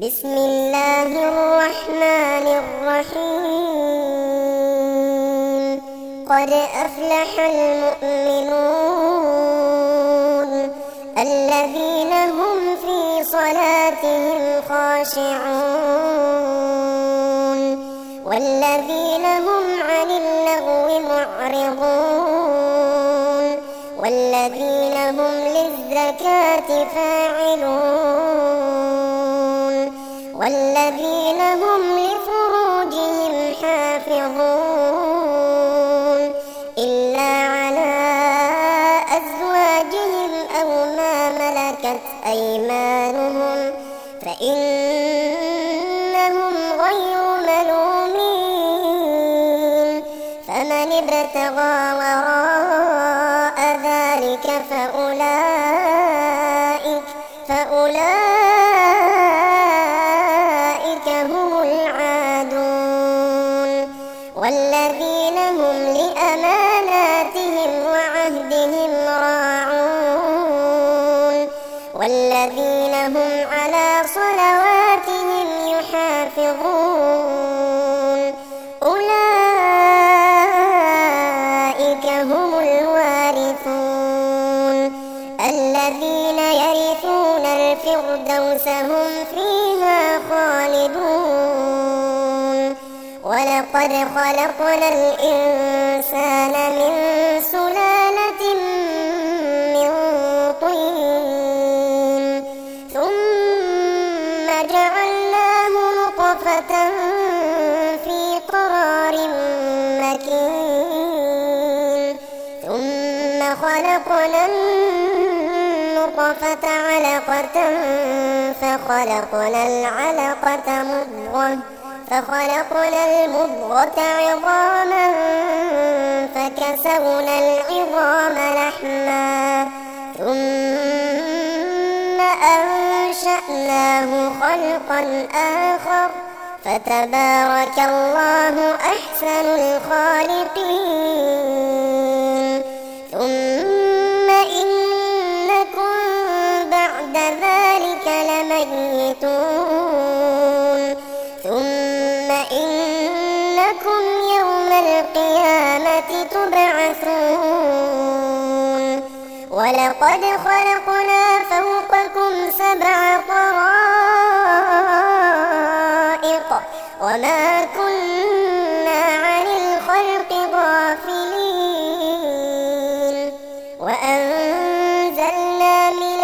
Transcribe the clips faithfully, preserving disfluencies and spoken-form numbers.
بسم الله الرحمن الرحيم. قد أفلح المؤمنون الذين هم في صلاتهم خاشعون والذين هم عن اللغو معرضون والذين هم للزكاة فاعلون والذين هم لفروجهم حافظون إلا على أزواجهم أو ما ملكت أيمانهم فإنهم غير ملومين. فمن ابتغى وراء ذلك فأولئك فأولئك هم العادون والذين هم لأماناتهم وعهدهم راعون والذين هم على صلواتهم يحافظون أولئك هم الوارثون الذين يرثون الفردوس هم فيها خالدون. ولقد خلقنا الإنسان من سلالة من طين ثم جعلناه نطفة في قرار مكين ثم خلقنا النطفة علقة فخلقنا العلقة مضغة فخلقنا المضغة عظاما فكسونا العظام لحما ثم أنشأناه خلقا آخر فتبارك الله أحسن الخالقين. ثم إنكم بعد ذلك لميتون ثم إنكم يوم القيامة تبعثون. ولقد خلقنا فوقكم سبع طرائق وما كنا عن الخلق غافلين وأنزلنا من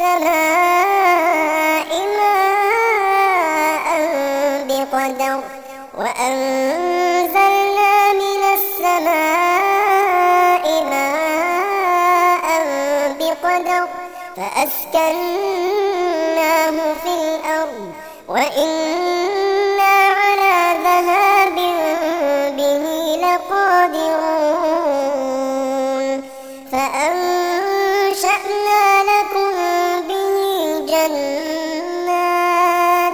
السماء ماء بقدر وأنزلنا من السماء ماء بقدر فأسكناه في الأرض وإنا على ذهاب به لقادرون. فأنشأنا لكم به جنات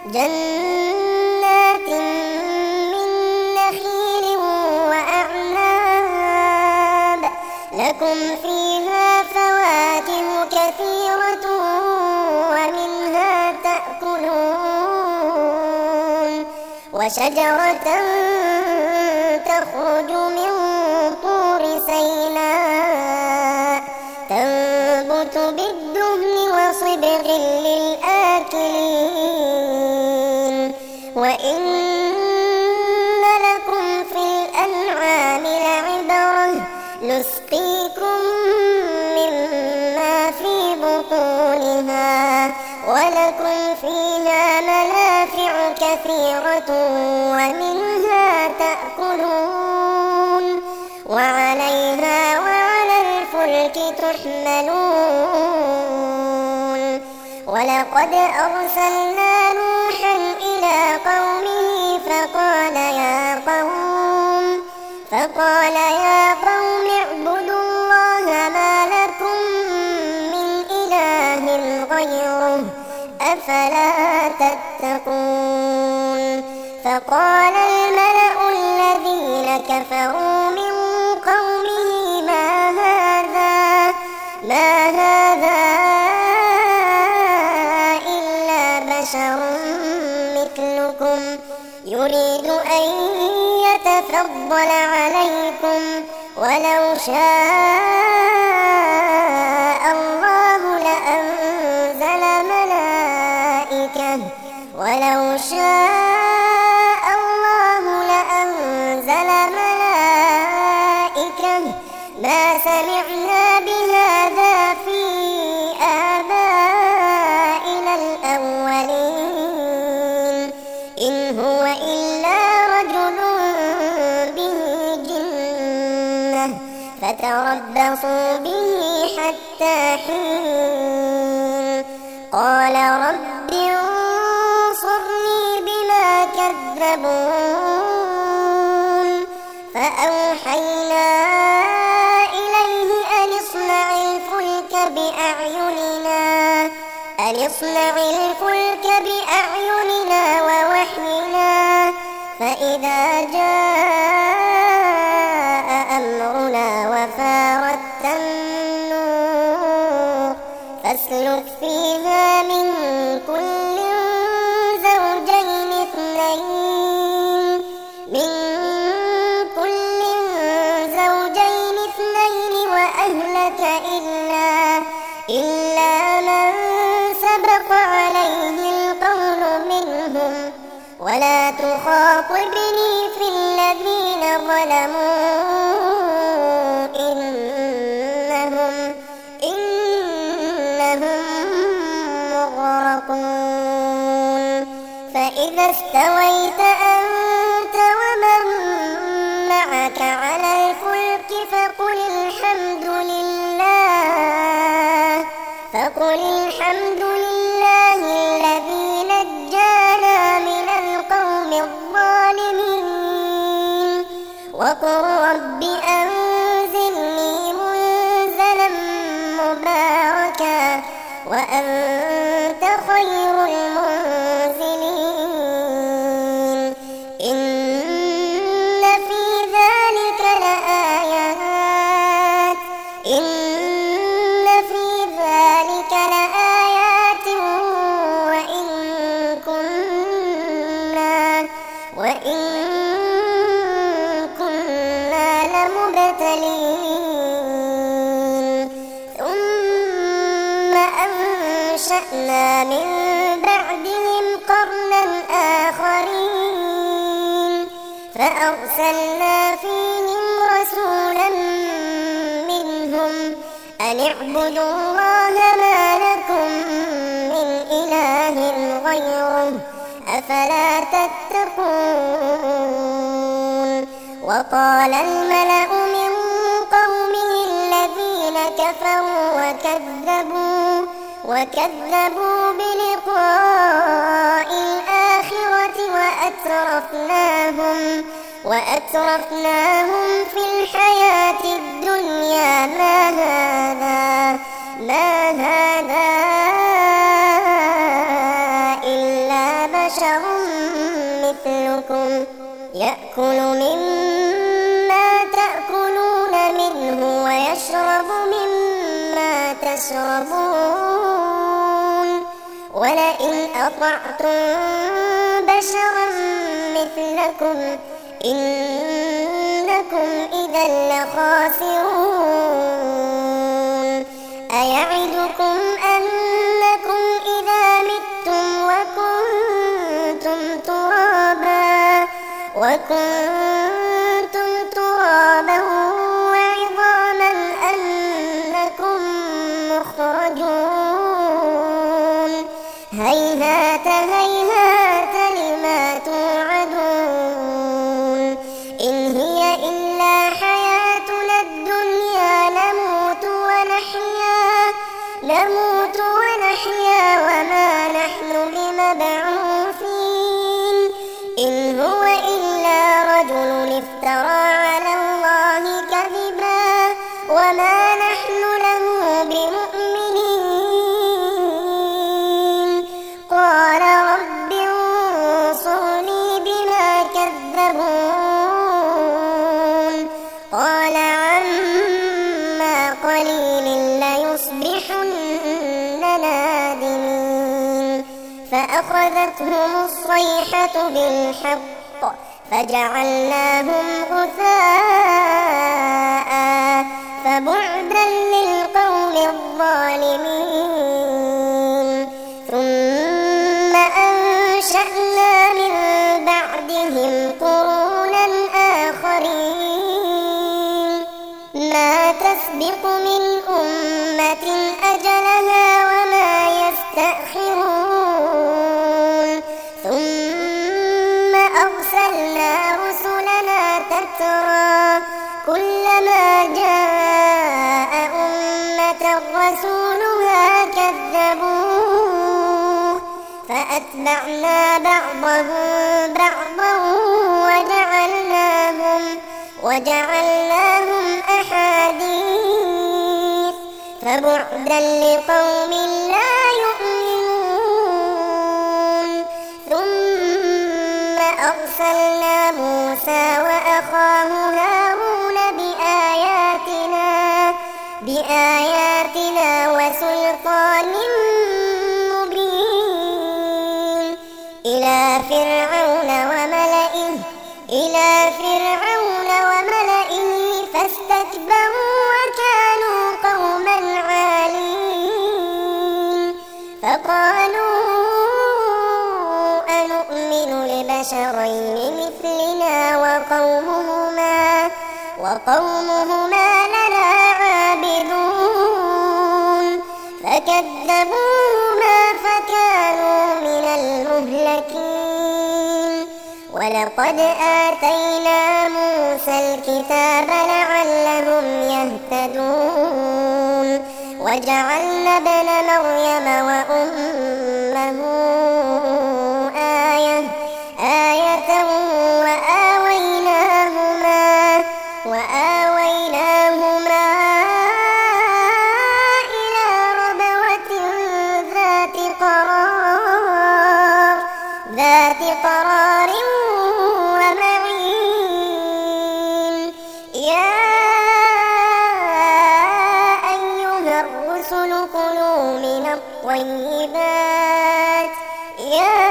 جنات من نخيل وأعناب لكم فيها فواكه كثيرة ومنها تأكلون وشجرة تخرج من طور سيناء تنبت بالدهن وصبغ للآكلين وإن لكم في الأنعام لعبرة نسقيكم مما في بطونها ولكم فيها منافع كثيرة ومنها تأكلون وعليها وعلى الفلك تحملون. ولقد أرسلنا نوحا إلى قومه فقال يا قوم فقال يا قوم اعبدوا الله ما لكم من إله غيره أفلا تتقون. فقال الملأ الذين كفروا من قومه ما هذا ما هذا إلا بشر مثلكم يريد أن يتفضل عليكم ولو شاء الله لأنزل ملائكة ولو شاء الله لأنزل ملائكة ما سمعنا بهذا في آبائنا الأولين إن هو إلا رجل به جنة فتربصوا به حتى حين قال رب انصرني بما كذبون فأوحينا إليه أن اصنع الفلك بأعيننا أن اصنع الفلك بأعيننا ووحينا فإذا جاء أمرنا وفارت النور فاسلك فيها من كل زوجين اثنين من كل زوجين اثنين وأهلك إلا إلا من سبق عليه القول منهم ولا تخاطبني في الذين ظلموا إنهم إنهم مغرقون فإذا استويت أنت ومن معك على الفلك فقل الحمد لله فقل الحمد لله الذي نجانا من القوم الظالمين وقل رب أنزلني منزلا مباركا وأنت خير المنزلين إن في ذلك لآيات إن في ذلك لآيات وإن كنا وإن كنا لمبتلين ثم أنشأنا من بعدهم قرنا آخرين فأرسلنا فيهم رسولا منهم أن اعبدوا الله ما لكم من إله غيره أفلا تتقون وقال الملأ من قومه الذين كفروا وكذبوا وكذبوا بلقاء الآخرة وأترفناهم وأترفناهم في الحياة الدنيا ما هذا ما هذا إلا بشر مثلكم يأكل مما تأكلون منه ويشرب مما تشربون ولئن أطعتم بشرا مثلكم إنكم إذا لخاسرون أيعدكم أنكم إذا متم وكنتم ترابا وكنتم ترابا وعظاما أنكم مخرجون هيهات هيهات لما توعدون إن هي إلا حياتنا الدنيا نموت ونحيا نموت ونحيا وما نحن بمبعوثين إن هو إلا رجل افترى على الله كذبا وما نحن له بمؤمنين قال رب انصرني بما كذبون قال عما قليل ليصبحن نادمين فأخذتهم الصيحة بالحق فجعلناهم غثاء فبعدا للقوم الظالمين. ثم أنشأنا من بعدهم قرونا آخرين ما تسبق من أمة أجلها وما يستأخرون. ثم أرسلنا رسلنا تترى كلما جاء أمة رسولها كذبوه فأتبعنا بعضهم بعضا وجعلناهم وجعلناهم أحاديث فبعدا لقوم لا يؤمنون. ثم أرسلنا موسى وأخاه هارون بآياتنا بآياتنا وسلطان مبين إلى فرعون وملئه إلى فرعون وملئه فاستكبروا وكانوا قوما عالين. فقالوا أنؤمن لبشرين مثلنا وقومهما وقومهما لنا عابدون فكذبوهما فكانوا من المهلكين. ولقد آتينا موسى الكتاب لعلهم يهتدون وجعلنا ابن مريم وأمه آية آية وآويناهما وآويناهما إلى ربوة ذات قرار ذات قرار ومعين. يا أيها الرسل كلوا من الطيبات يا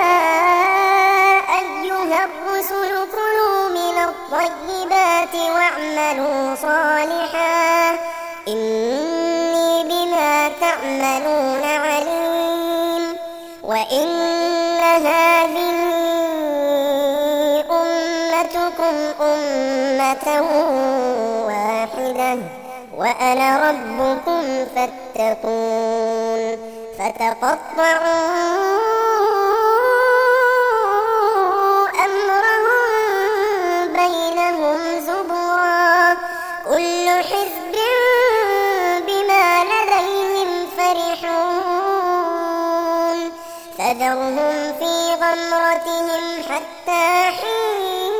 أيها الرسل كلوا من الطيبات واعملوا صالحا إني بما تعملون عليم. وإن هذه أمتكم أمة واحدة وأنا ربكم فاتقون. فتقطعوا أمرهم بينهم زبرا كل حزب بما لديهم فرحون. فذرهم في غمرتهم حتى حين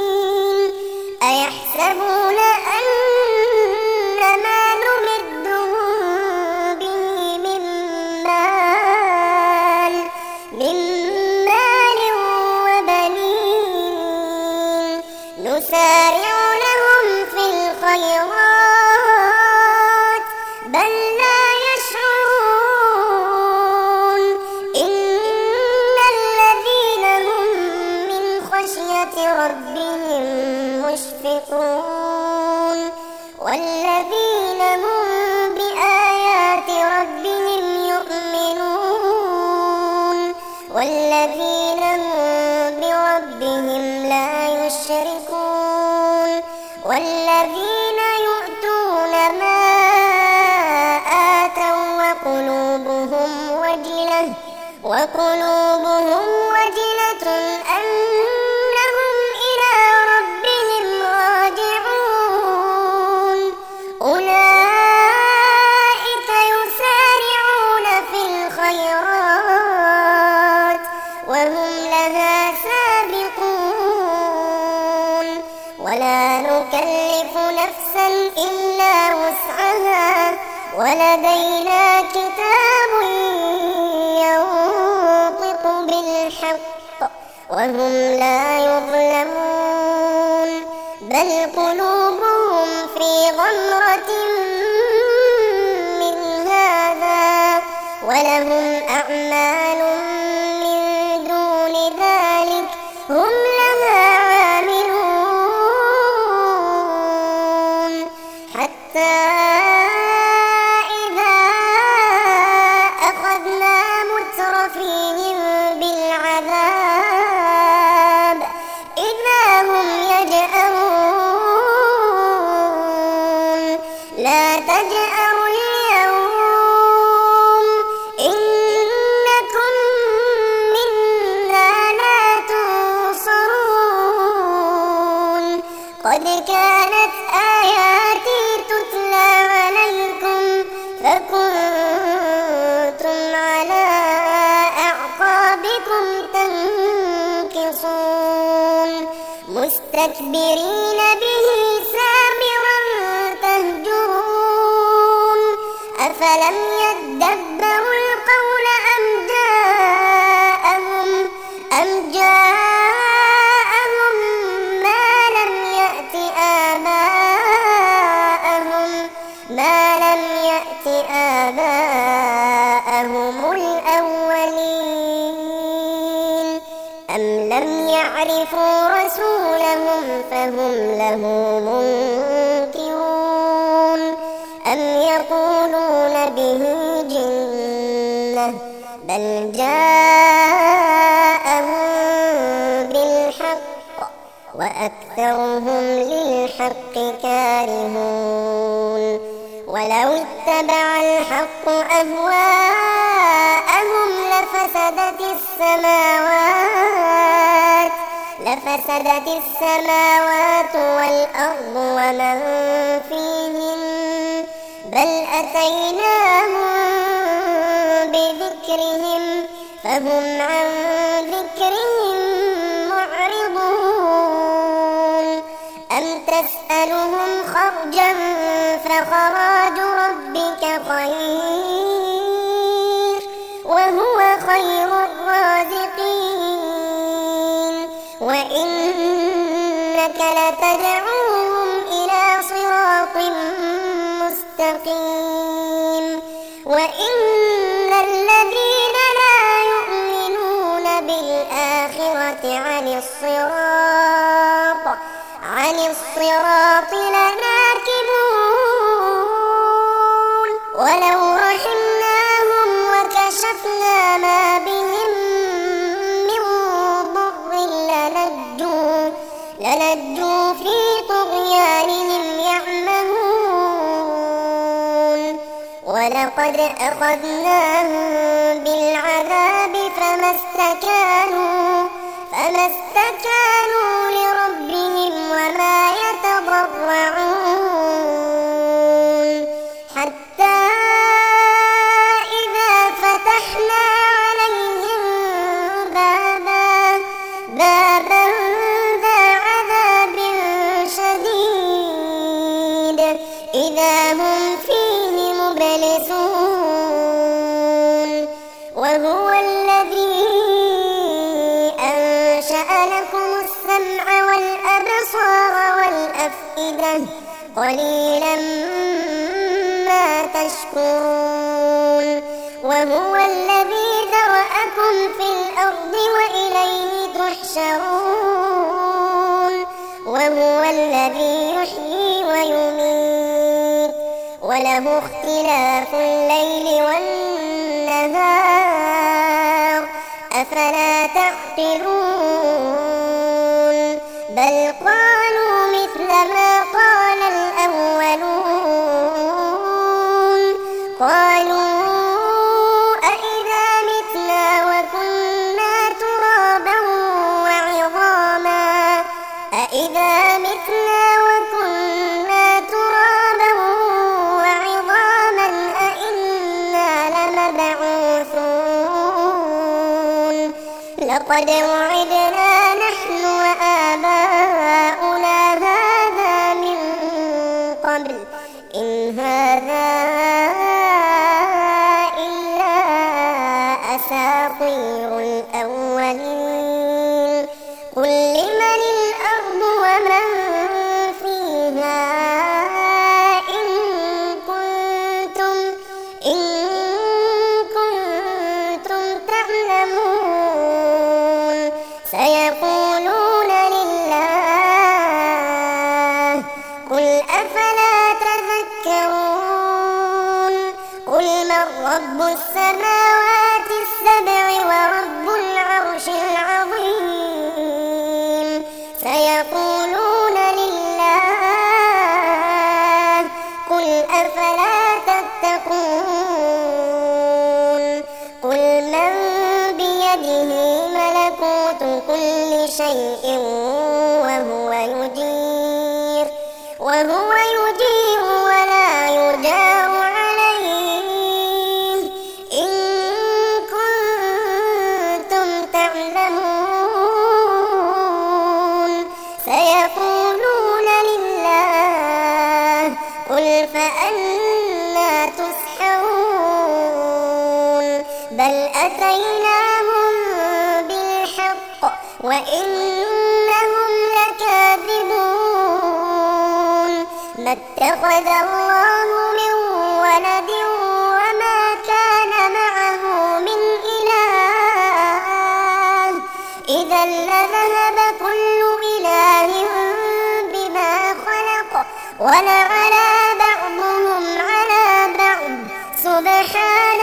أيحسبون أن ما نمدهم به من مال من مال وبنين نسارع لهم في الخيرات بل لا يشعرون. إن الذين هم من خشية ربهم مشفقون والذين هم بآيات ربهم يؤمنون والذين هم بربهم لا يشركون والذين يؤتون ما آتوا وقلوبهم وجلة وقلوبهم وجلة أنهم إلى ربهم راجعون. أولئك يسارعون في الخيرات وهم لها سابقون ولا نكلف نفسا إلا وسعها ولدينا كتاب ينطق بالحق وهم لا يظلمون. بل قلوبهم في غمرة من هذا ولهم أعمال من مستكبرين به سامرا تهجرون أفلم يدبروا القول أم جاءهم أم جاءهم ما لم يأت آباءهم ما لم يأت آباءهم الأولين أم لم يعرفوا رسولهم فهم له منكرون أم يقولون به جنة بل جاءهم بالحق وأكثرهم للحق كارهون ولو اتبع الحق أهواءهم لفسدت السماوات لفسدت السماوات والأرض ومن فيهن بل أتيناهم بذكرهم فهم عن ذكرهم معرضون أم تسألهم خرجا فخراج ربك خير وهو خير الرازقين وإنك لتدعوهم إلى صراط مستقيم وإن الذين لا يؤمنون بالآخرة عن الصراط عن الصراط لناكبون ولو رحمناهم وكشفنا ما بهم من ضر للجوا للجوا في طغيانهم يعمهون ولقد أخذناهم بالعذاب فما استكانوا فما استكانوا لربهم وما يتضرعون حتى إذا فتحنا عليهم بابا بابا ذا عذاب شديد إذا هم فيه مبلسون وهو الذي أنشأ لكم السمع والأبصار والأفئدة قليلا ما تشكرون وهو الذي ذرأكم في الأرض وإليه تحشرون وهو الذي يحيي ويميت وله اختلاف الليل والنهار أفلا تعقلون بل قالوا مثل ما قال الأولون قالوا أإذا متنا وكنا ترابا وعظاما أإذا متنا وكنا ترابا وعظاما أإنا لمبعوثون لقد وعدنا نحن وآباؤنا هذا من قبل إن هذا إلا أساطير الأولين قل لمن الأرض ومن فيها إن كنتم إن كنتم تعلمون سيقولون لله قل أفلا تذكرون قل من رب السماوات السبع ورب العرش العظيم سيقولون لله قل أفلا تتقون قل من بيده ملكوت كل شيء وهو يجير وهو يجير ولا يجار عليه إن كنتم تعلمون وإنهم لكاذبون ما اتخذ الله من ولد وما كان معه من إله إذا لذهب كل إله بما خلق ولعلى بعضهم على بعض سبحان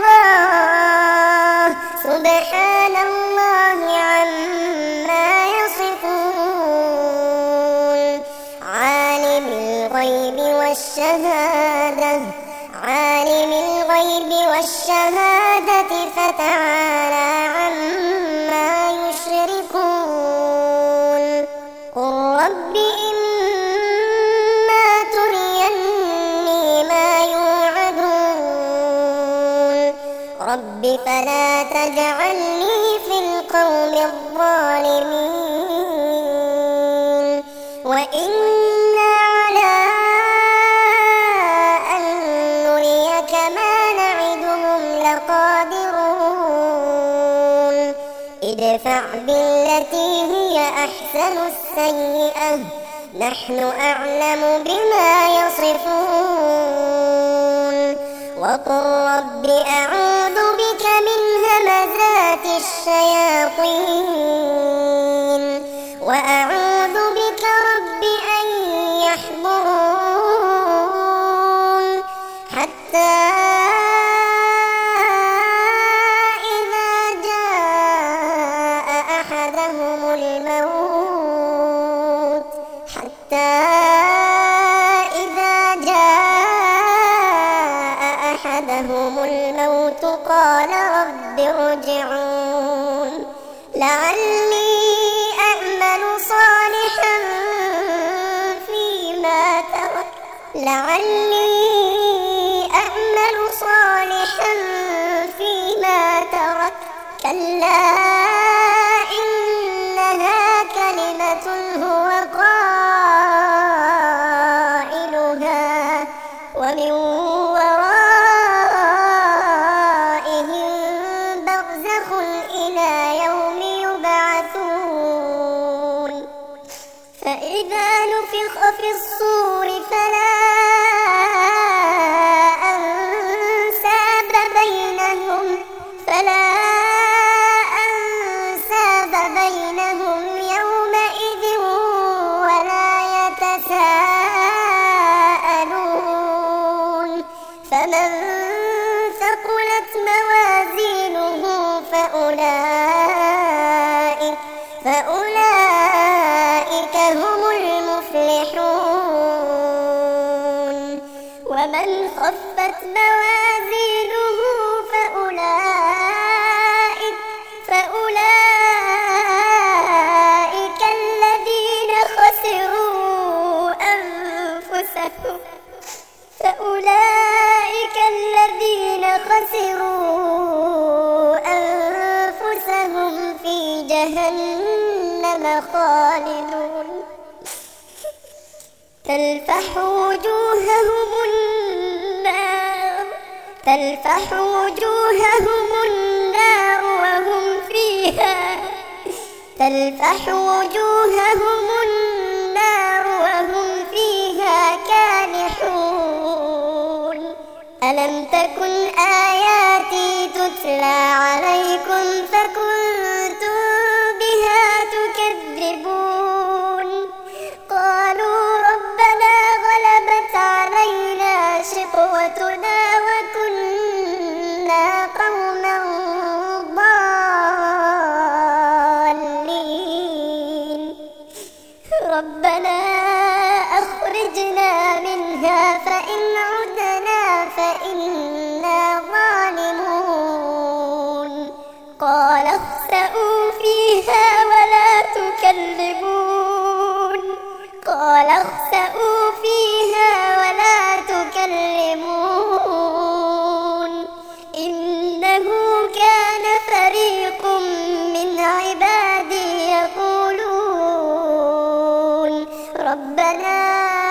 الله سبحان الله عما يصفون عالم الغيب والشهادة عالم الغيب والشهادة فتعالى عما يشركون قل رب إما تريني ما يوعدون رب فلا تجعلني في القوم الظالمين وإنا على أن نريك ما نعدهم لقادرون ادفع بالتي هي أحسن السيئة نحن أعلم بما يصفون وقل رب أعوذ بك من همزات الشياطين وأعوذ بك رب أن يحضرون حتى إذا جاء أحدهم الموت حتى إذا جاء أحدهم الموت قال رب ارجعون لعلي أعمل صالحا فيما ترك لعلي أعمل صالحا فيما ترك كلا إنها كلمة هو قائلها ومن ورائهم برزخ إلى يوم يبعثون فإذا نفخ في الصور فلا أنساب بينهم فلا أنساب بينهم يومئذ ولا يتساءلون فمن ثقلت موازينه فأولئك فأولئك هم المفلحون ومن خفت موازينه فأولئك فأولئك الذين خسروا أنفسهم فأولئك الذين خسروا أنفسهم في جهنم خالدون تلفح وجوههم النار تلفح وجوههم النار وهم فيها تلفح وجوههم النار وهم فيها كالحون ألم تكن آياتي تتلى عليكم فكنتم بها تكذبون قالوا ربنا غلبت علينا شقوتنا وكنا قوما ضالين ربنا أخرجنا منها فإن عدنا فإنا ظالمون قال اخسئوا فيها ولا تكلمون قال اخسئوا فيها ولا تكلمون إنه كان فريق من عبادي يقولون ربنا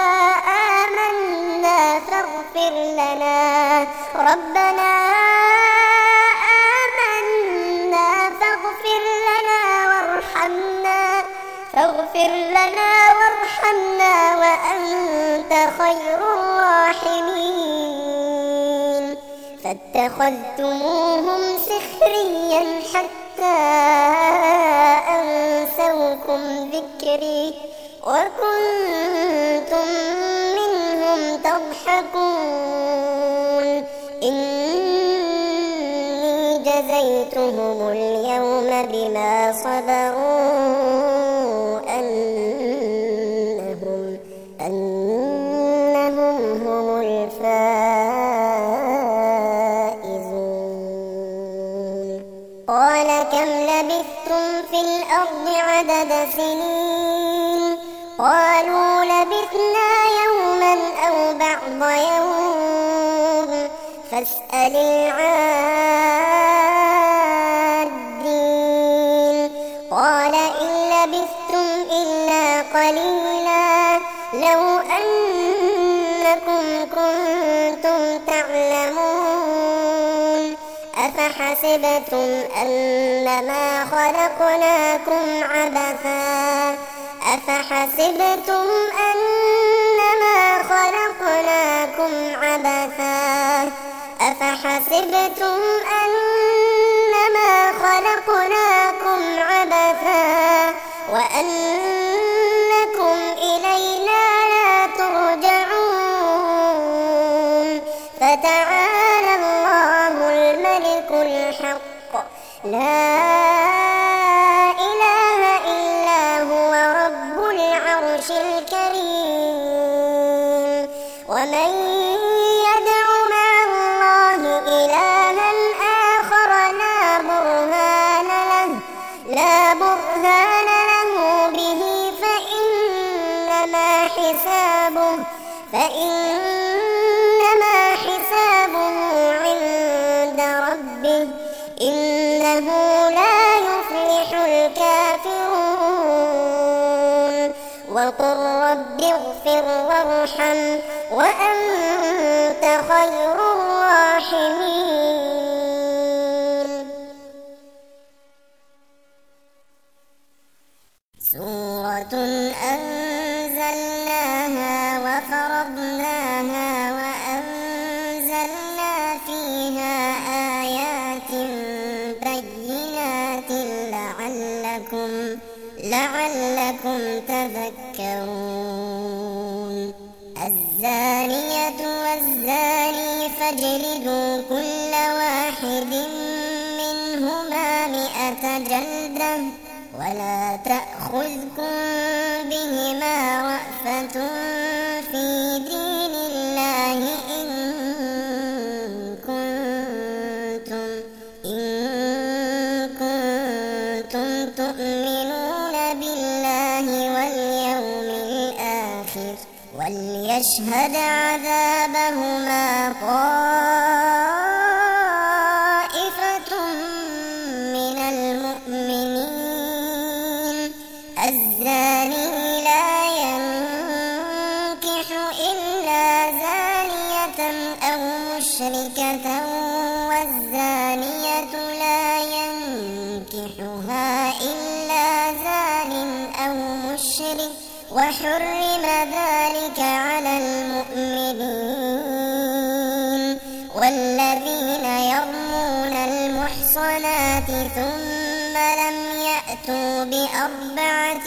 آمنا فاغفر لنا ربنا آمنا فاغفر لنا وارحمنا فاغفر لنا وارحمنا وأنت خير الراحمين فاتخذتموهم سخريا حتى أنسوكم ذكري وكنتم منهم تضحكون إني جزيتهم اليوم بما صبروا أنهم أنهم هم الفائزون قال كم لبثتم في الأرض عدد سنين قالوا لبثنا يوما أو بعض يوم فاسأل العادين قال إن لبثتم إلا قليلا لو أنكم كنتم تعلمون أفحسبتم أنما خلقناكم عبثا أفحسبتم أنما خلقناكم عبثا أفحسبتم أنما خلقناكم عبثا وأنكم إلينا لا ترجعون فتعالى الله الملك الحق لا إله إلا هو رب العرش الكريم ومن يدع مع الله إلها آخر لا برهان له لا برهان له به فإنما حسابه فإنما حسابه عند ربه إنه لا يفلح الكافرون وقل رب اغفر وارحم وأنت خير الراحمين. سورة أنزلناها وفرضناها وأنزلنا فيها آيات بينات لعلكم لعلكم تذكرون الزانية والزاني فاجلدوا كل واحد منهما مئة جلدة ولا تأخذكم بهما رأفة في دين الله إن كنتم إن كنتم تؤمنون بالله واليوم الآخر وليشهد عذابهما طائفة من المؤمنين الزاني لا ينكح إلا زانية أو مشركة والزانية لا ينكحها إلا زان أو مشرك وحرم ذلك على المؤمنين والذين يرمون المحصنات ثم لم يأتوا بأربعة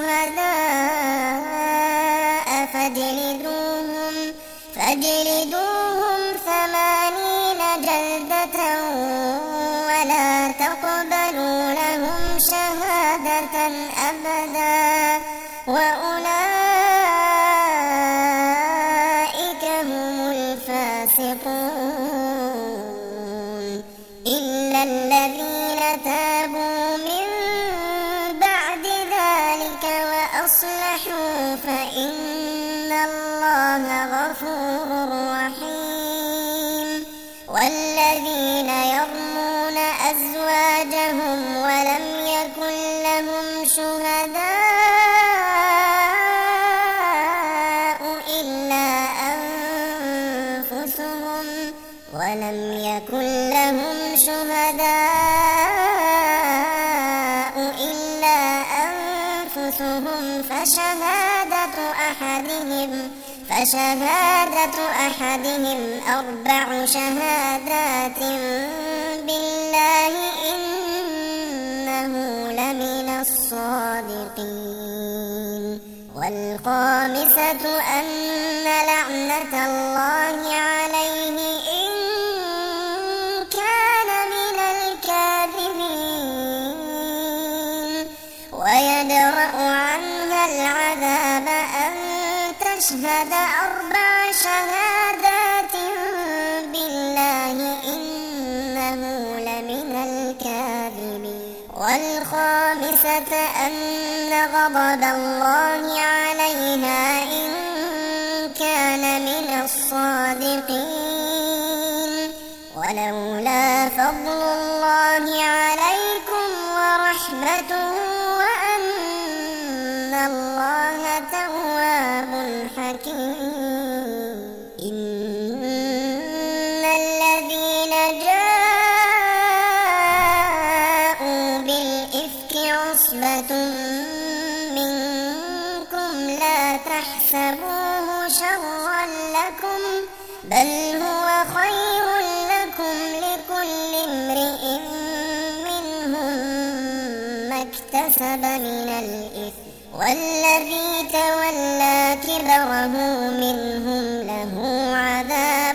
شهداء فاجلدوهم فاجلدوهم ثمانين جلدة ولا تقبلوا لهم شهادة أبدا وأولئك هم الفاسقون إلا الذين تابوا من بعد ذلك وأصلحوا فإن الله غفور رحيم والذين يرمون أزواجهم ولم يكن لهم شهداء ولم يكن لهم شهداء إلا أنفسهم فشهادة أحدهم فشهادة أحدهم أربع شهادات بالله إنه لمن الصادقين والخامسة أن لعنة الله عليه إن كان من الكاذبين ويدرأ عنها العذاب أن تشهد أربع شهادات بالله إنه لمن الكاذبين والخامسة أن غضب الله عليها إن كان من الصادقين ولولا فضل الله عليكم ورحمته وأن الله تواب حكيم إن الذين جاءوا بالإفك عصبة منكم لا تحسبوه شرا لكم بل هو خير لكم لكل امرئ منهم ما اكتسب من الإثم والذي تولى كبره منهم له عذاب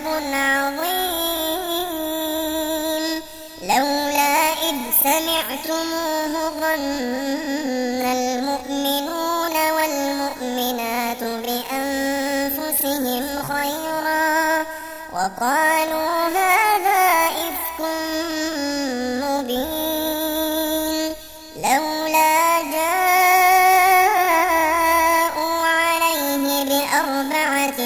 عظيم لولا إذ سمعتموه ظن المؤمنون والمؤمنات بأنفسهم خيرا وقالوا هذا إفك مبين لولا جاءوا عليه بأربعة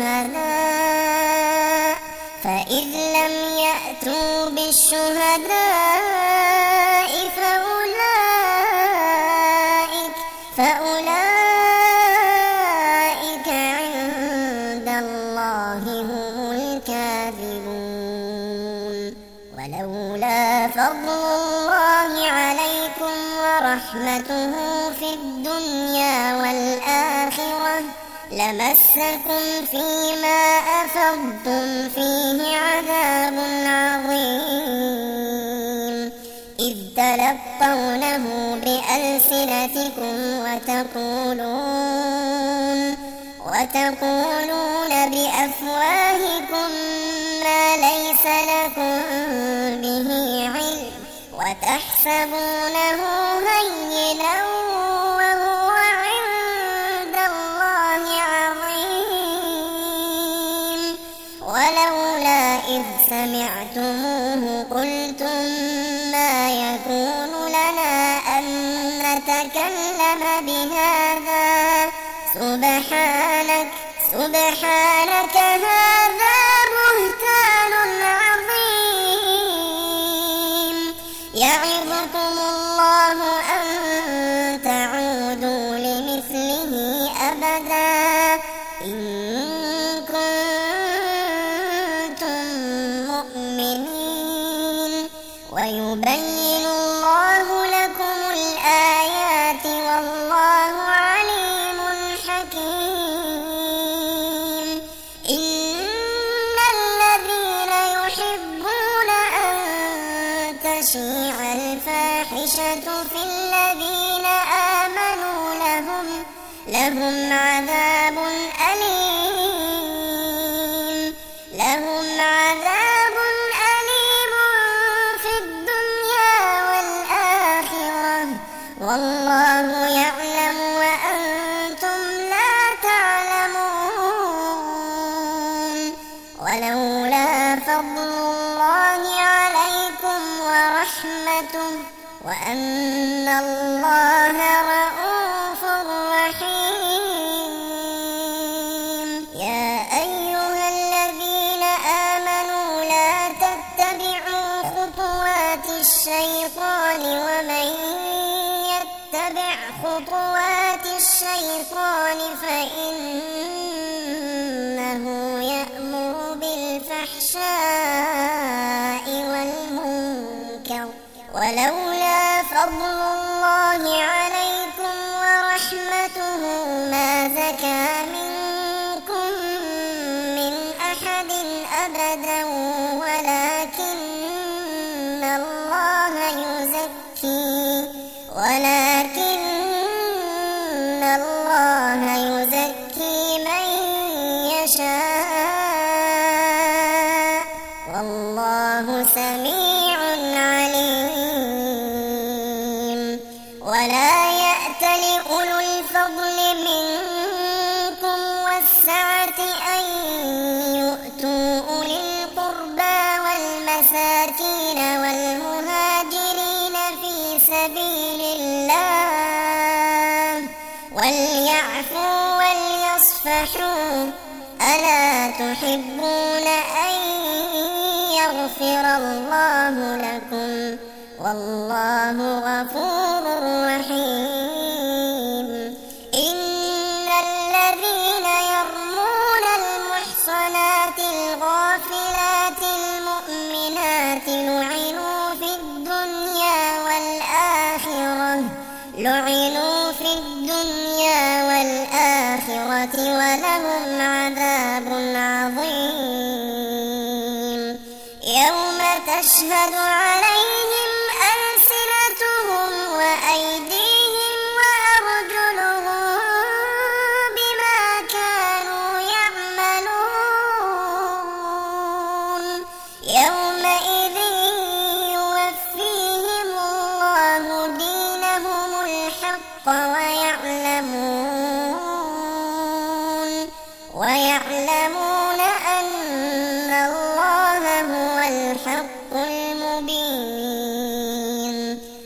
شهداء فإذ لم يأتوا بالشهداء فأولئك فأولئك عند الله هم الكاذبون ولولا فضل الله عليكم ورحمته في الدنيا والآخرة لمسكم فيما أفضتم فيه عذاب عظيم إذ تلقونه بألسنتكم وتقولون وتقولون بأفواهكم ما ليس لكم به علم وتحسبونه هينا وهو عند الله عظيم ولولا إذ سمعتموه قلتم ما يكون لنا أن نتكلم بهذا سبحانك سبحانك هذا بهتان عظيم يعظكم الله أن تعودوا لمثله أبدا إن كنتم مؤمنين ويبين الله لكم الآيات والله عليم حكيم إن الذين يحبون أن تشيع الفاحشة في الذين آمنوا لهم لهم عذاب أليم لهم عذاب أليم في الدنيا والآخرة والله يعلم وأنتم لا تعلمون ولولا فضل الله عليكم ورحمته وأن الله رؤوف رحيم يا أيها الذين آمنوا لا تتبعوا خطوات الشيطان ومن يتبع خطوات الشيطان فإنه يأمر بالفحشاء والمنكر ولولا فضل الله عليكم ورحمته الله يزكي من يشاء والله سميع عليم. ولا يأت لأولو الفضل منكم والسعة أن يؤتوا أولي القربى والمساكين والمهاجرين في سبيل الله وليعفوا وليصفحوا ألا تحبون أن يغفر الله لكم والله غفور رحيم. إن الذين يرمون المحصنات الغافلات المؤمنات لعنوا في الدنيا والآخرة لعنوا في الدنيا والآخرة ولهم عذاب عظيم. يوم تشهد عليهم ألسنتهم وأيديهم وأرجلهم بما كانوا يعملون يومئذ يوفيهم الله دينهم الحق ويعلمون ويعلمون أن الله هو الحق المبين.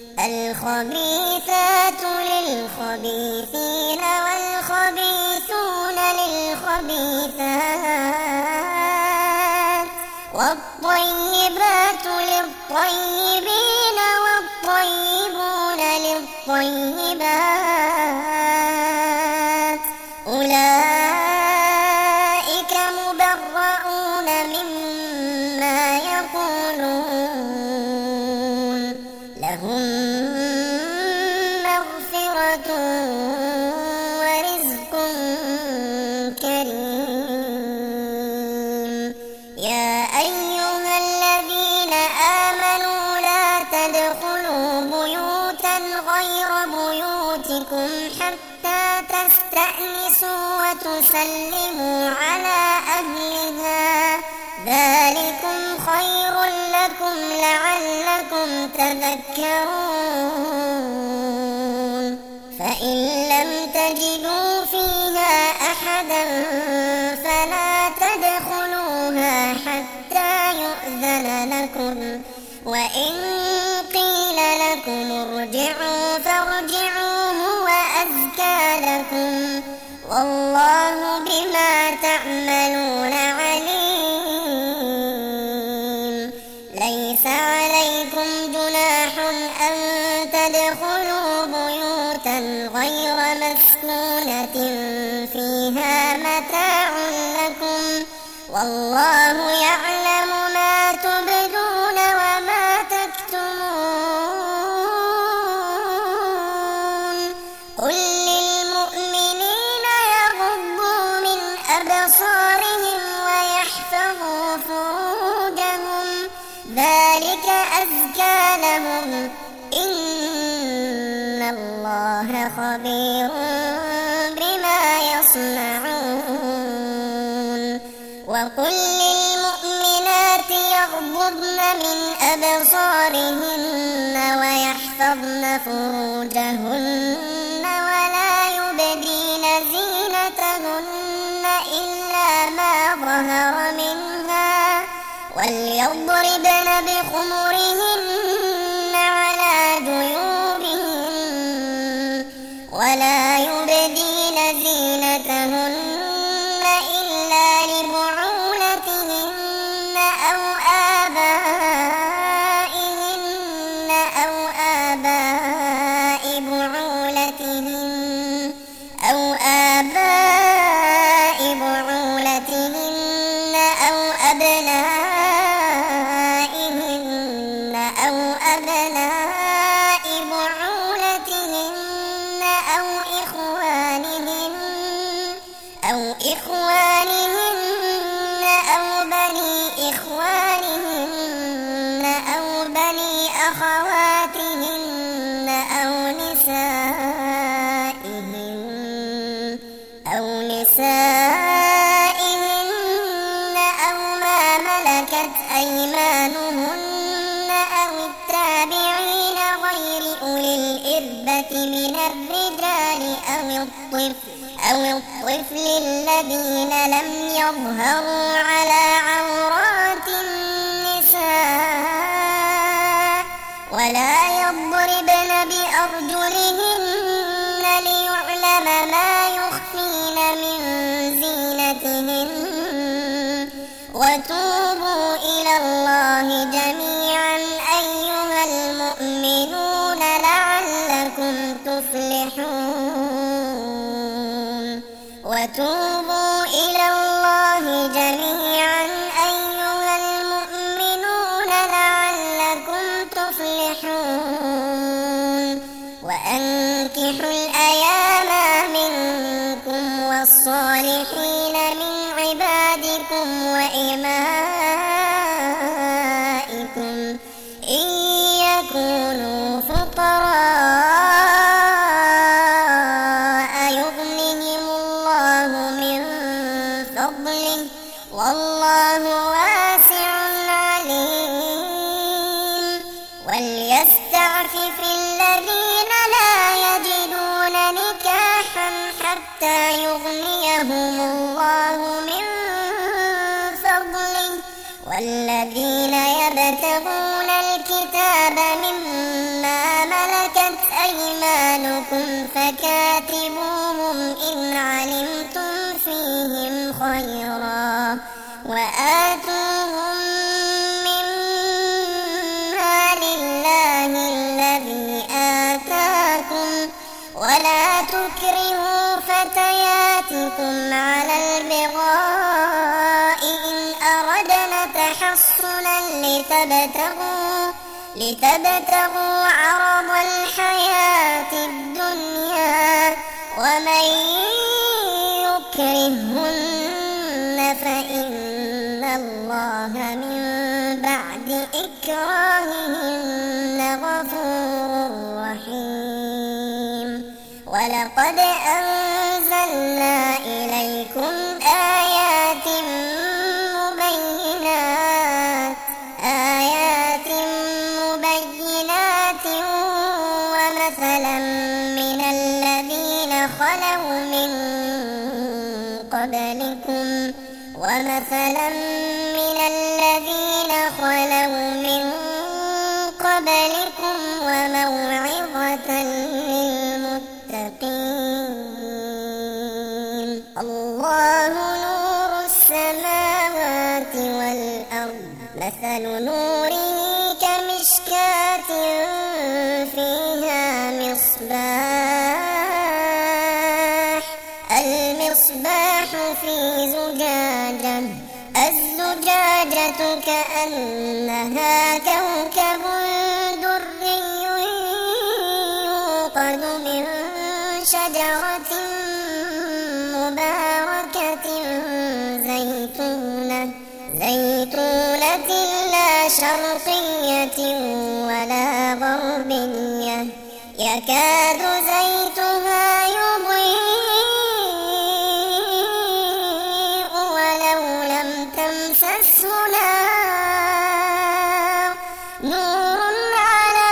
الخبيثات للخبيثين والخبيثون للخبيثات والطيبات للطيبين والطيبون للطيبات أولئك مبرؤون مما يقولون لهم مغفرة ورزق كريم. يا أيها الذين آمنوا لا تدخلوا بيوتا غير بيوتكم حتى تستأنسوا وتسلموا على أهلها ذلكم خير لكم لعلكم تذكرون. فإن لم تجدوا فيها أحدا فلا تدخلوها حتى يؤذن لكم وإن قيل لكم ارجعوا فارجعوا هو أزكى لكم والله بما تعملون عليم. ليس عليكم جناح أن تدخلوا بيوتا غير مسكونة فيها متاع لكم والله يعلم ما تبدون وما تكتمون. قل للمؤمنين يغضوا من أبصارهم ويحفظوا فروجهم ذلك أزكى لهم إن الله خبير بما يصنعون. وقل للمؤمنات يغضضن من أبصارهن ويحفظن فروجهن ولا يبدين زينتهن إلا ما ظهر منها وليضربن بخمرهن على جيوبهن ولا يبدين زينتهن إلا لبعولتهن أو آبائهن أو آباء بعولتهن أو آباء بعولتهن أو أبنائهن أو أبناء بعولتهن أو إخوانهن أو إخوانهن أو بني إخوانهن أو بني أخواتهن أو نسائهن الرجال أو الطفل أو الطفل الذين لم يظهروا على عورات النساء ولا يضربن بأرجلهن ليعلم ما يخفين من زينتهن وتوبوا إلى الله جميعا أيها المؤمنون لعلكم تفلحون وتوبوا إلى الله جميعا أيها المؤمنون لعلكم تفلحون وأنكحوا الأيام منكم والصالحين من عبادكم وإمائكم إن يكونوا فقراء يغنهم الله من فضله والله واسع عليم وليستعفف الذين لا يجدون نكاحا حتى يغنيهم الله من فضله والذين يبتغون الكتاب مما ملكت أيمانكم فكاتبوهم إن علمتم فيهم خيرا وآتوهم مما لله الذي آتاكم ولا تكرهوا فتياتكم على البغاء إن أردنا تحصنا لتبتغوا لتبتغوا عرض الحياة الدنيا ومن يكرهن فإن الله من بعد إكراههن غفور رحيم ولقد أنزلنا إليكم آيات مبينات آيات مبينات ومثلا من الذين خلوا من قبلكم ومثلا من الذين خلوا من قبلكم وموعظة للمتقين الله نور السماوات والأرض مثل نوره كمشكاة فيها مصباح المصباح في زجاجة الزجاجة كأنها كوكب دري يوقد من شجرة مباركة زيتونة زيتونة لا شرقية ولا غربية يكاد زيتها يضيء ولو لم تمسسه نار نور على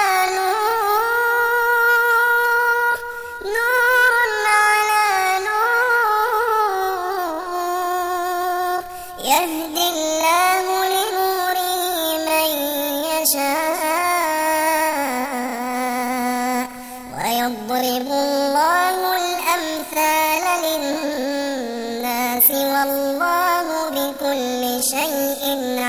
نور نور على نور يهدي الله لنوره من يشاء ويضرب الله الأمثال للناس والله بكل شيء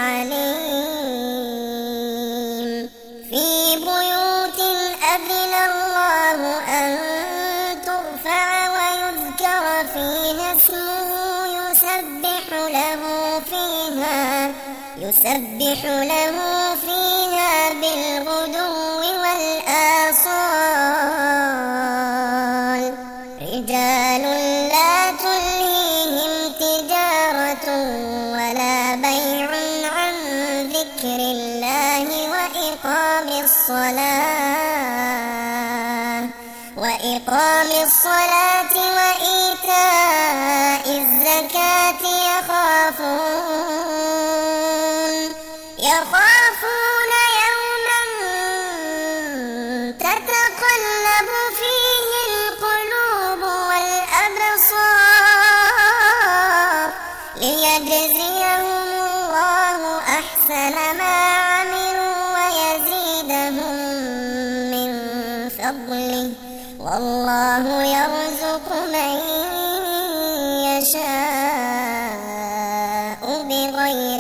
عليم في بيوت أذن الله أن ترفع ويذكر فيها اسمه يسبح له فيها يسبح له فيها بالغدو والآصال رجال لا تلهيهم تجارة ولا بيع عن ذكر الله وإقام الصلاة وإقام الصلاة وإيتاء الزكاة يخافون يخافون يوما تتقلب فيه القلوب يرزق من يشاء بغير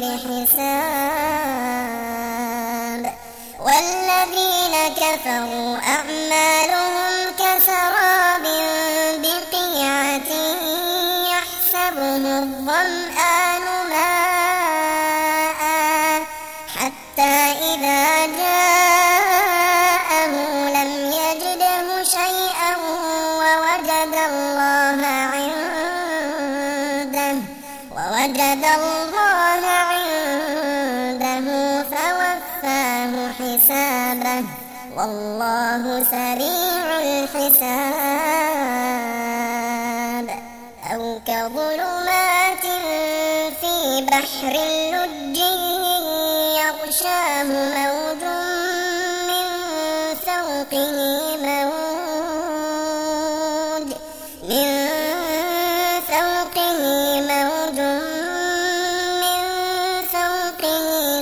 حساب والذين كفروا أعمالهم كسراب بقيعة يحسبه الظمآن ماء حتى إذا جاءه لم يجده شيئا ووجد الله عنده ووجد الله عنده فوفاه حسابه والله سريع الحساب أو كظلمات في بحر لج يغشاه موج من فوقه موج من فوقه موج من فوقه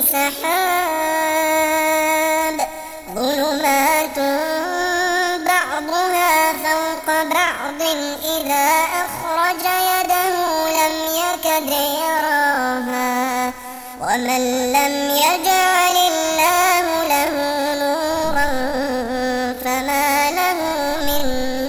سحاب ظلمات بعضها فوق بعض إذا أخرج يده لم يكد يراها ومن لم يجعل الله له نورا فما له من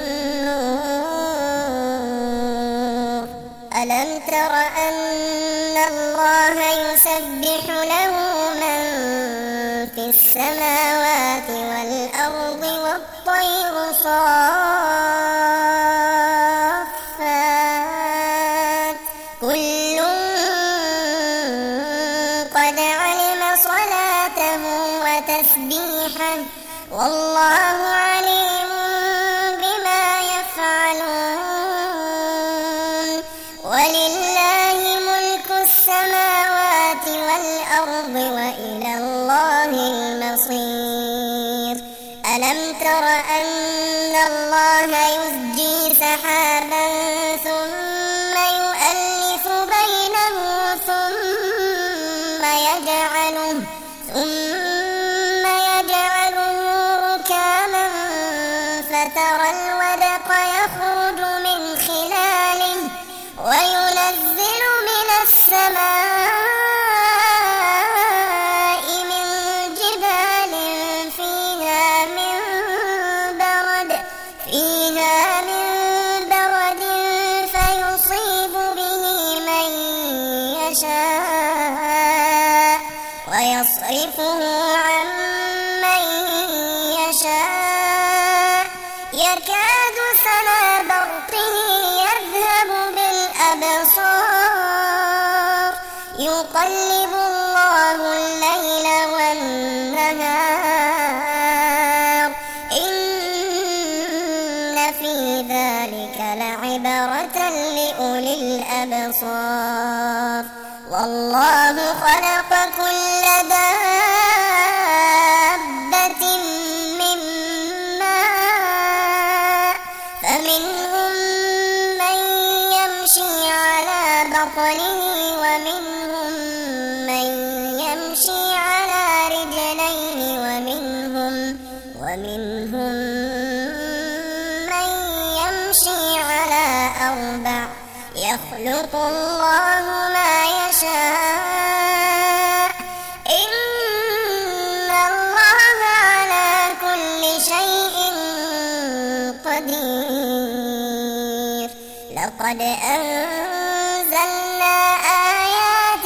نور ألم تر أن الله يسبح له من في السماوات والأرض والطير صافات كل قد علم صلاته وتسبيحه والله عليم بما يفعلون ولله ملك السماوات والأرض وإلى الله المصير ألم تر أن الله يزجي سحابا ثم يؤلف بينه ثم يجعله ثم يجعله ركاما فترى الودق يخرج من خلاله وينزل من السماء من جبال فيها من برد فيها من برد فيصيب به من يشاء ويصرفه عن من يشاء يكاد سنا برقه يذهب بالأبصار يقلب الله الليل والنهار إن في ذلك لعبرة لأولي الأبصار والله خلق كل دابة من ماء فمنهم من يمشي على بطنه ومنهم من يمشي على رجلين ومنهم ومنهم من يمشي على أربع يخلق الله ما يشاء إن الله على كل شيء قدير لقد أنزلنا آيات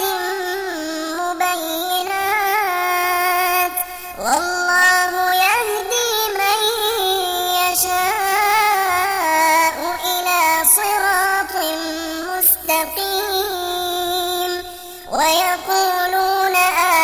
مبينات والله يهدي من يشاء إلى صراط مستقيم ويقولون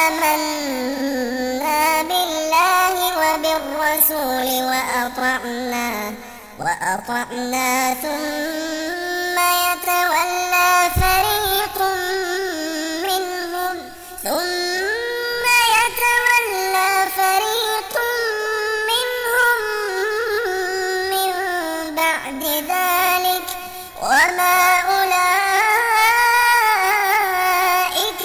آمنا بالله وبالرسول وأطعنا وأطعنا ثم يتولى فريق منهم ثم يتولى فريق منهم من بعد ذلك وما أولئك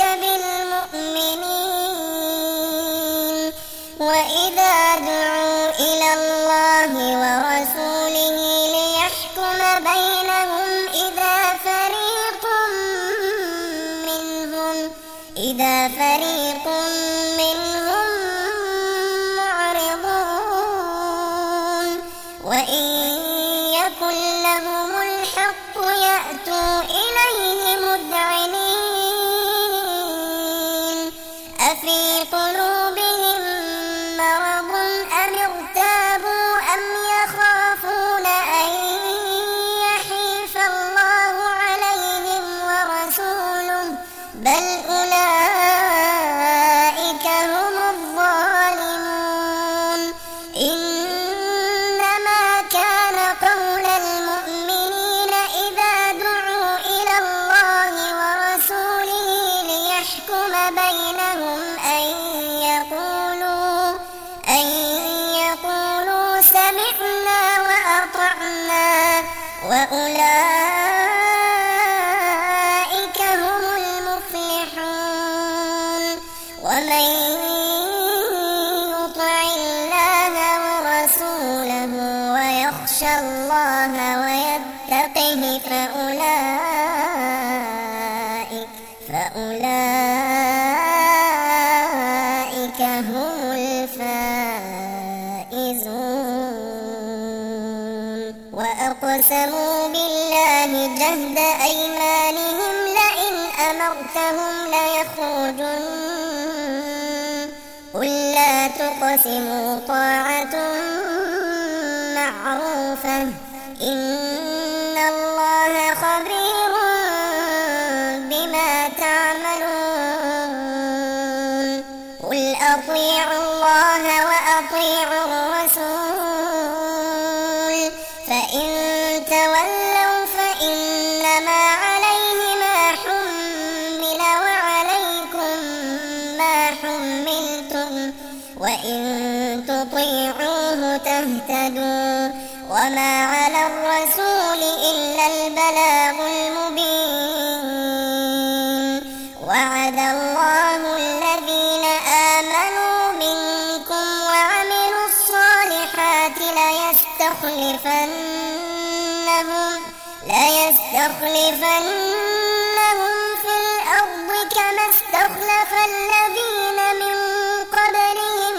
بالمؤمنين وإذا دعوا إلى الله ورسوله ليحكم وأولئك هم المفلحون. ومن يطع الله ورسوله ويخشى الله ويتقه فأولئك فأولئك هم الفائزون. وأقسموا بالله جهد أيمانهم لئن أمرتهم ليخرجن قل لا تقسموا طاعة معروفة إن الله خبير بما تعملون. قل أطيعوا الله وأطيعوا الرسول فإن تولوا فإنما عليه ما حمل وعليكم ما حملتم وإن تطيعوه تهتدوا وما على الرسول إلا البلاغ المبين. وعد الله الذين آمنوا منكم وعملوا الصالحات ليستخلفنهم ليستخلفنهم في الأرض كما استخلف الذين من قبلهم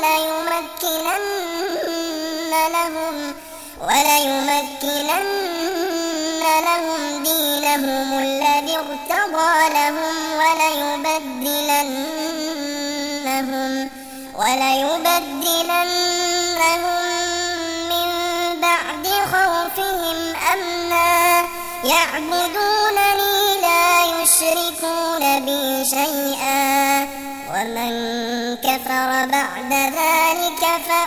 وليمكنن لهم وليمكنن لهم دينهم الذي ارتضى لهم وليبدلنهم وليبدلنهم من بعد خوفهم أمنا يعبدونني لا يشركون بي شيئا ومن كفر بعد ذلك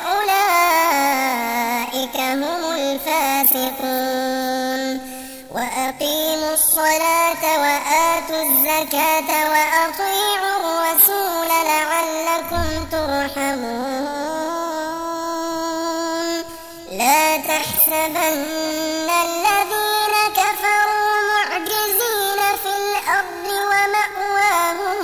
فأولئك هم الفاسقون. وأقيموا الصلاة وآتوا الزكاة وأطيعوا الرسول لعلكم ترحمون. لا تحسبن الذين كفروا معجزين في الأرض ومأواهم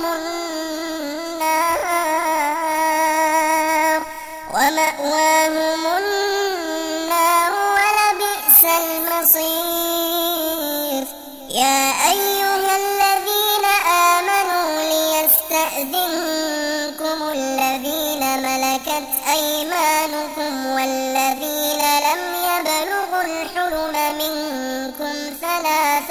النار ومأواهم النار ولبئس المصير. يا أيها الذين آمنوا ليستأذنكم الذين ملكت أيمانكم والذين لم يبلغوا الحلم منكم ثلاث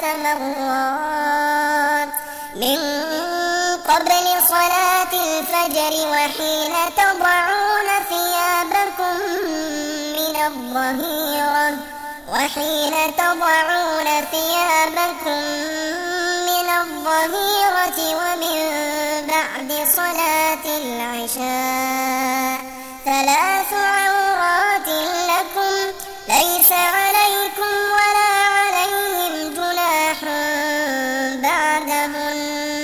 مرات من قبل صلاة الفجر وحين تضعون ثيابكم من الظهيرة وحين تضعون ثيابكم من الظهيرة ومن بعد صلاة العشاء ثلاث عورات لكم ليس عليكم ولا عليهم جناح بعدهن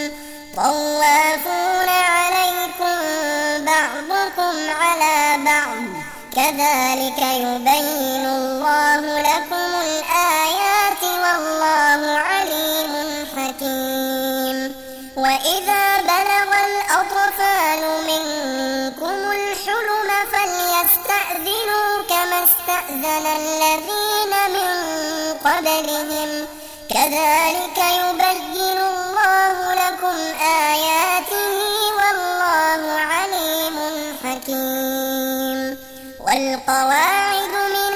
طوافون عليكم بعضكم على بعض كذلك يبين الله لكم الآيات والله عليم حكيم. وإذا بلغ الأطفال منكم الحلم فليستأذنوا كما استأذن الذين من قبلهم كذلك يبين الله لكم آياته والله عليم حكيم. والقواعد من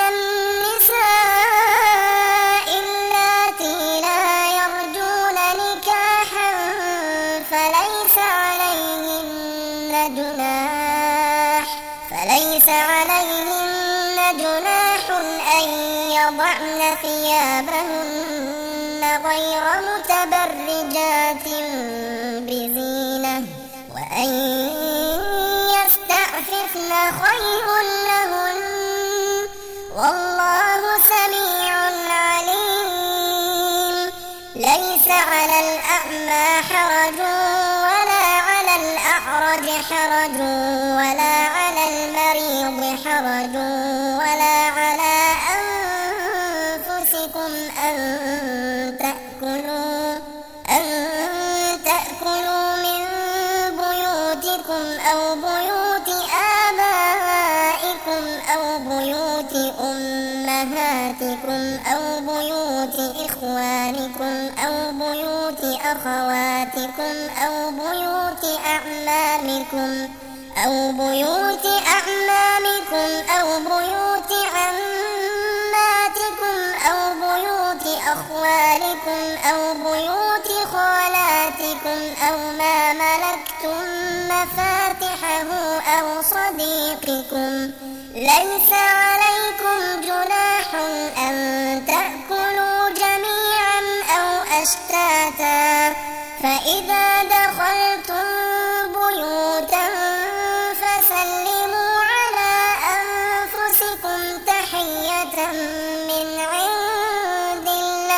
النساء اللاتي لا يرجون نكاحا فليس عليهن جناح فليس عليهن جناح أن يضعن ثيابهن غير متبرجات بزينة وأن يستعففن خير لهن والله سميع عليم. ليس على الأعمى حرج ولا على الأعرج حرج ولا على المريض حرج ولا على أنفسكم أن تأكلوا أن تأكلوا من بيوتكم أو بيوت آبائكم أو بيوت أمهاتكم أو بيوت إخوانكم أو بيوت أخواتكم أو بيوت أعمامكم أو بيوت أعمامكم أو بيوت عماتكم أو بيوت أخوالكم أو بيوت خالاتكم أو ما ملكتم مفاتحه أو صديقكم. ليس عليكم جناح أن تأكلوا جميعا أو أشتاتا، فإذا دخلتم بيوتا فسلموا على أنفسكم تحية من عند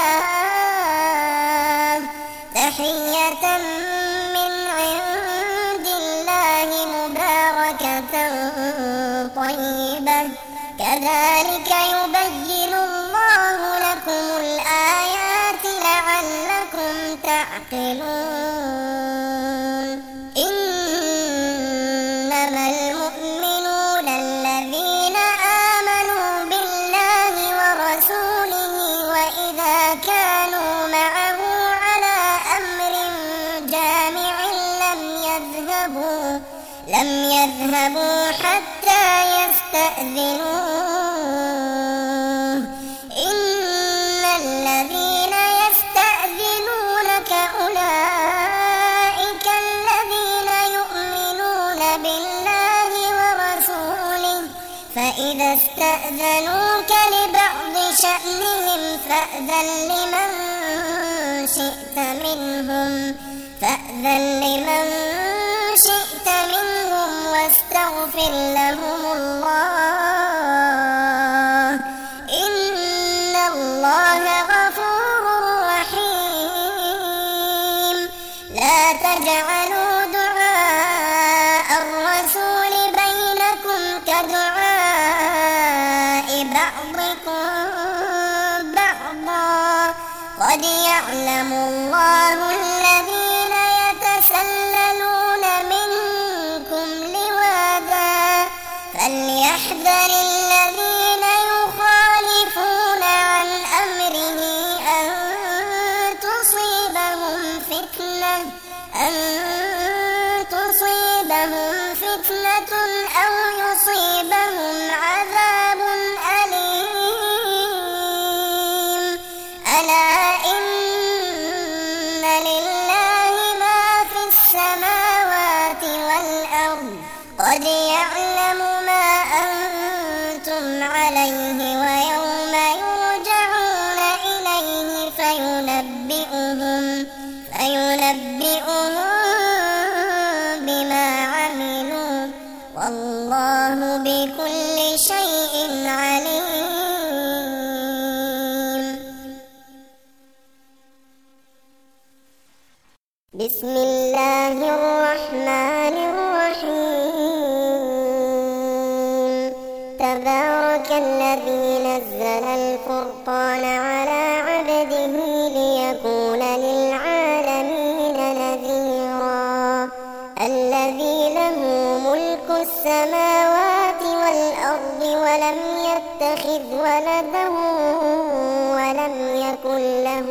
الله تحية من عند الله مباركة طيبة، كذلك يبين الله لكم الآيات لعلكم تعقلون. إنما المؤمنون الذين آمنوا بالله ورسوله وإذا كانوا معه على أمر جامع لم يذهبوا لم يذهبوا حتى يستأذنوه. إن الذين يستأذنونك أولئك الذين يؤمنون بالله ورسوله، فإذا استأذنوك لبعض شأنهم فأذن لمن شئت منهم فأذن لمن شئت منهم واستغفر لهم الله، إن الله غفور رحيم. لا تجعلوا دعاء الرسول بينكم كدعاء بعضكم بعضا، قد يعلم الله الذين يتسللون منكم لواذا، فليحذر الذين يخالفون عن أمره أن تصيبهم فتنة أن تصيبهم فتنة أو يصيبهم عذاب أليم. ألا إن لله ما في السماوات والأرض، قد يعلم ما أنتم عليه ويوم يرجعون إليه فينبئهم فينبئهم بما عملوا، والله بكل شيء عليم. بسم الله الرحمن الرحيم. تبارك الذي نزل الفرقان على عبده ليكون للعالمين نذيرا، الذي له ملك السماوات والأرض ولم يتخذ ولدا ولم يكن له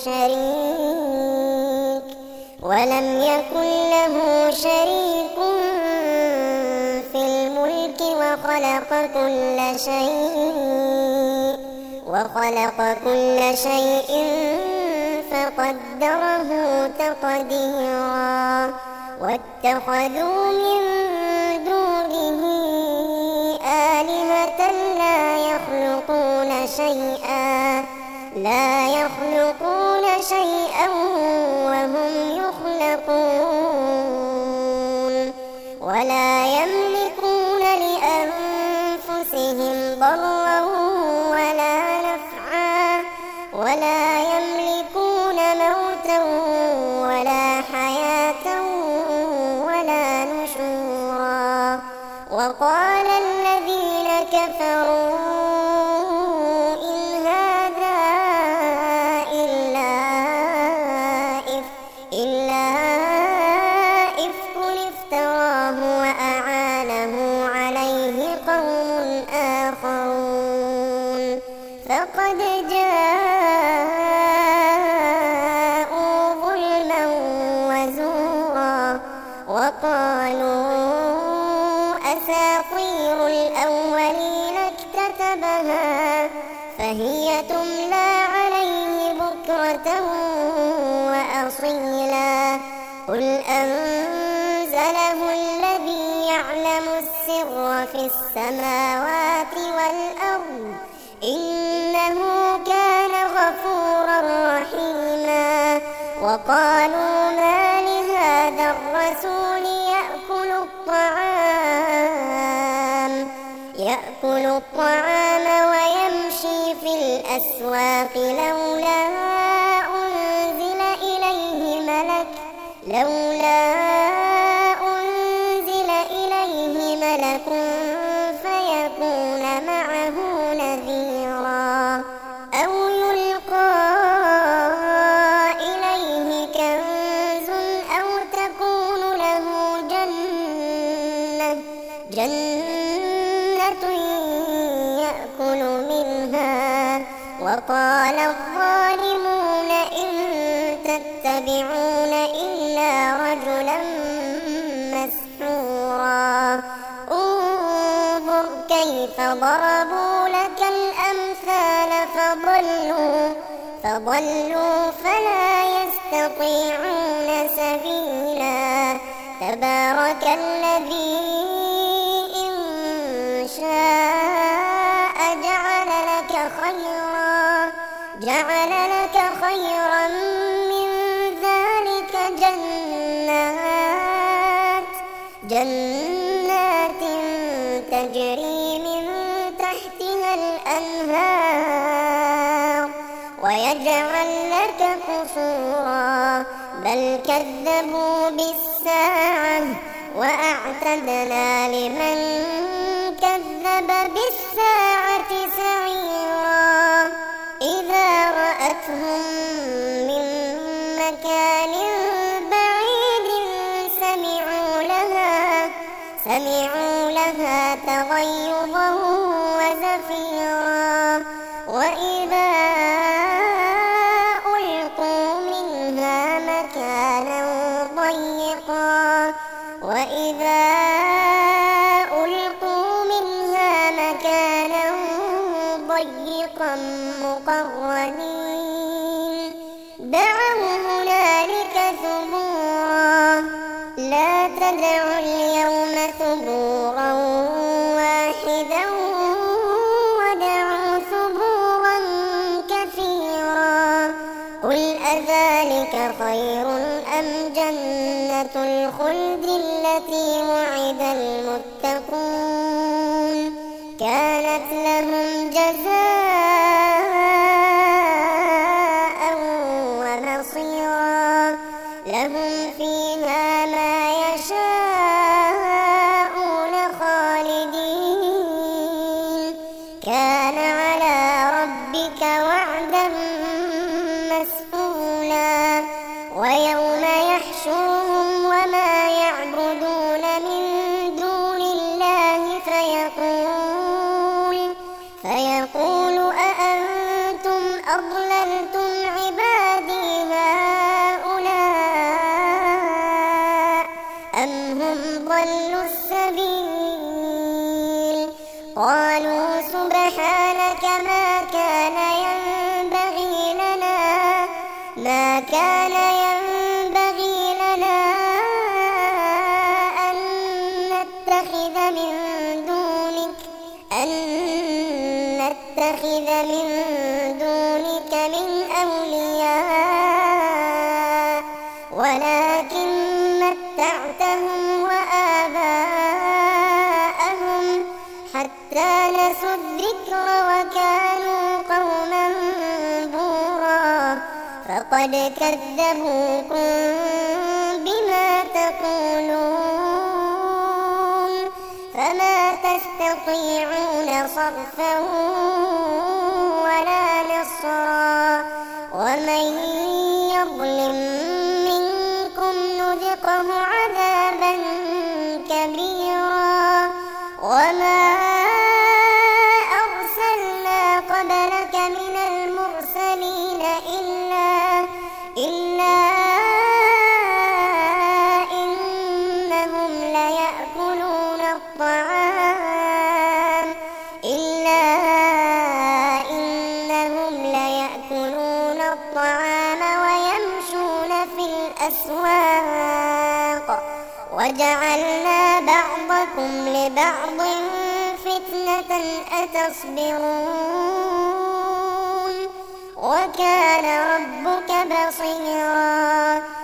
شريك ولم يكن له شريك في الملك وخلق كل شيء وخلق كل شيء فقدره تقديرا. واتخذوا من دونه آلهة لا يخلقون شيئا لا يخلقون شيئا وهم يخلقون، ولا يملكون لأنفسهم ضرا ولا نفعا، ولا يملكون موتا ولا حياة ولا نشورا. وقال الذين كفروا إن هذا بكرة وأصيلا قل أنزله الذي يعلم السر في السماوات والأرض إنه كان غفورا رحيما وقالوا ما لهذا الرسول يأكل الطعام يأكل الطعام ويمشي في الأسواق لولا أنزل إليه ملك لولا أنزل إليه ملك فيكون معه نذيرا أو يلقى إليه كنز أو تكون له جنة جنة يأكل منها وقال الظالمون إن تتبعون إلا رجلا مسحورا انظر كيف ضربوا لك الأمثال فضلوا فضلوا فلا يستطيعون سبيلا تبارك الذي إن شاء جعل لك خيرا جعل لك خيرا من ذلك جنات جنات تجري من تحتها الأنهار ويجعل لك قصورا بل كذبوا بالساعة وأعتدنا لمن كذب بالساعة سعيرا إذا رأتهم من مكان بعيد سمعوا لها سمعوا لها تغيظا وزفيرا وإذا ألقوا منها مكانا ضيقا وإذا ألقوا منها مكانا ضيقا مقرنين دعوا هنالك ثبورا لا تدعوا اليوم ثبورا واحدا ودعوا ثبورا كثيرا قل أذلك خير أم جنة الخلد التي وعد المتقون كانت لهم جزاء ومصيرا لهم فيها ما يشاءون خالدين كان على ربك وعدا مسئولا ويوم يحشرهم وما يعبدون من دون الله فيقول فيقول أأنتم أضللتم عبادي هؤلاء أم هم ضلوا السبيل قالوا سبحانك ما كان ينبغي لنا ما كان ينبغي لنا أن نتخذ من دونك أن نتخذ من دونك من أولياء ولكن متعتهم وآباءهم حتى نسوا الذكر وكانوا قوما بورا فقد كذبوكم بما تقولون فما تستطيعون صرفا ولا نصرا ومن يظلم منكم نذقه عذابا كبيرا وما أرسلنا قبلك من المرسلين إلا إلا إنهم ليأكلون الطعام إلا إنهم ليأكلون الطعام الأسواق وجعلنا بعضكم لبعض فتنة أتصبرون وكان ربك بصيرا.